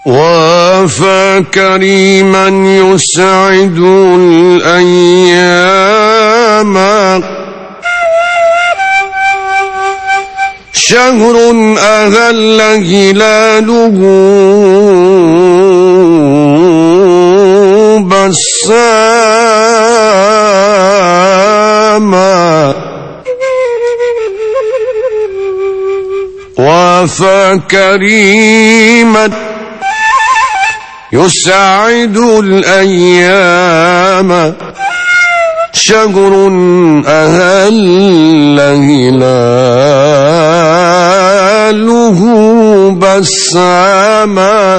وافى كريما يسعد الأيام، شهر أهل هلاله بساما، وافى كريما يسعد الأيام، شهر أهل هلاله بساما،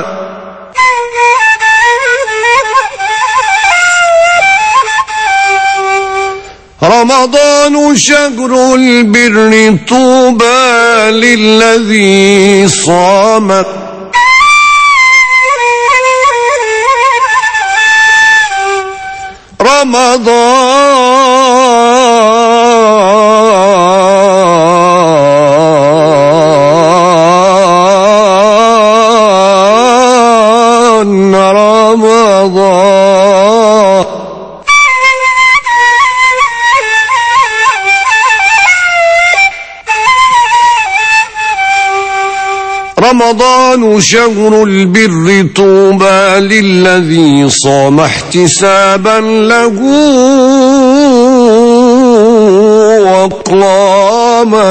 رمضان شهر البر طوبى للذي صام، رمضان شهر البر طوبى للذي صام احتسابا له وقام،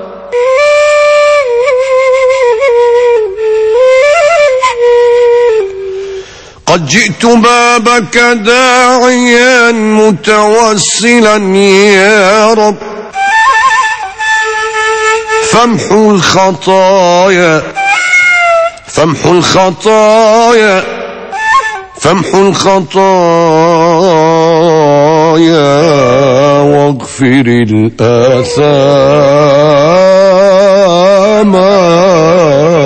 قد جئت بابك داعيا متوسلا يا رب، فامحو الخطايا فامحو الخطايا فامحو الخطايا واغفر الآثام.